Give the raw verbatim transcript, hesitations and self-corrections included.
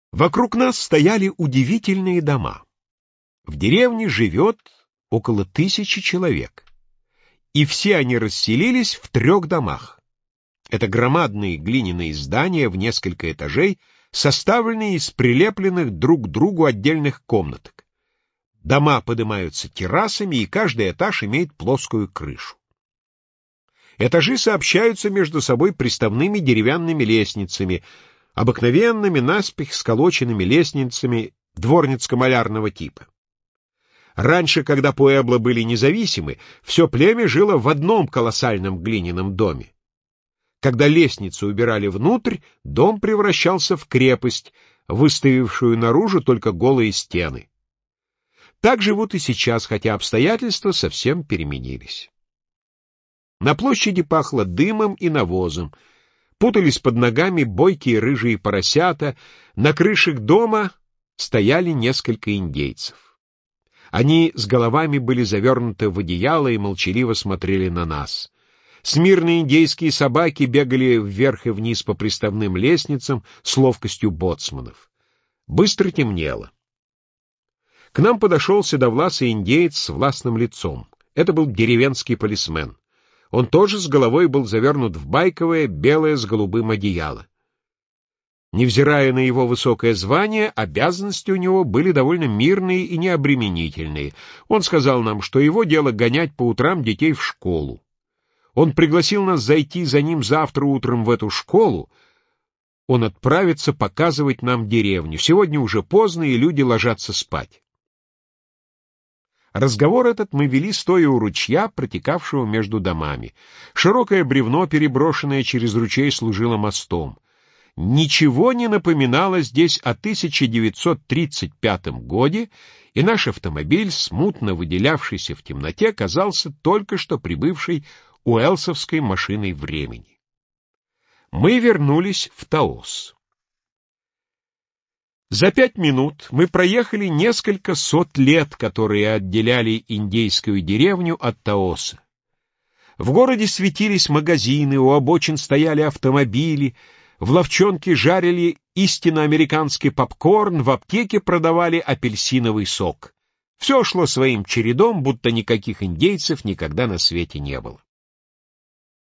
Вокруг нас стояли удивительные дома. В деревне живет около тысячи человек, и все они расселились в трех домах. Это громадные глиняные здания в несколько этажей, составленные из прилепленных друг к другу отдельных комнаток. Дома поднимаются террасами, и каждый этаж имеет плоскую крышу. Этажи сообщаются между собой приставными деревянными лестницами, обыкновенными наспех сколоченными лестницами дворницко-малярного типа. Раньше, когда Пуэбло были независимы, все племя жило в одном колоссальном глиняном доме. Когда лестницу убирали внутрь, дом превращался в крепость, выставившую наружу только голые стены. Так живут и сейчас, хотя обстоятельства совсем переменились. На площади пахло дымом и навозом, путались под ногами бойкие рыжие поросята, на крышах дома стояли несколько индейцев. Они с головами были завернуты в одеяло и молчаливо смотрели на нас. Смирные индейские собаки бегали вверх и вниз по приставным лестницам с ловкостью боцманов. Быстро темнело. К нам подошел седовласый индеец с властным лицом. Это был деревенский полисмен. Он тоже с головой был завернут в байковое, белое с голубым одеяло. Невзирая на его высокое звание, обязанности у него были довольно мирные и необременительные. Он сказал нам, что его дело гонять по утрам детей в школу. Он пригласил нас зайти за ним завтра утром в эту школу. Он отправится показывать нам деревню. Сегодня уже поздно, и люди ложатся спать. Разговор этот мы вели, стоя у ручья, протекавшего между домами. Широкое бревно, переброшенное через ручей, служило мостом. Ничего не напоминало здесь о тысяча девятьсот тридцать пятом годе, и наш автомобиль, смутно выделявшийся в темноте, казался только что прибывшей уэлсовской машиной времени. Мы вернулись в Таос. За пять минут мы проехали несколько сот лет, которые отделяли индейскую деревню от Таоса. В городе светились магазины, у обочин стояли автомобили, в лавчонке жарили истинно американский попкорн, в аптеке продавали апельсиновый сок. Все шло своим чередом, будто никаких индейцев никогда на свете не было.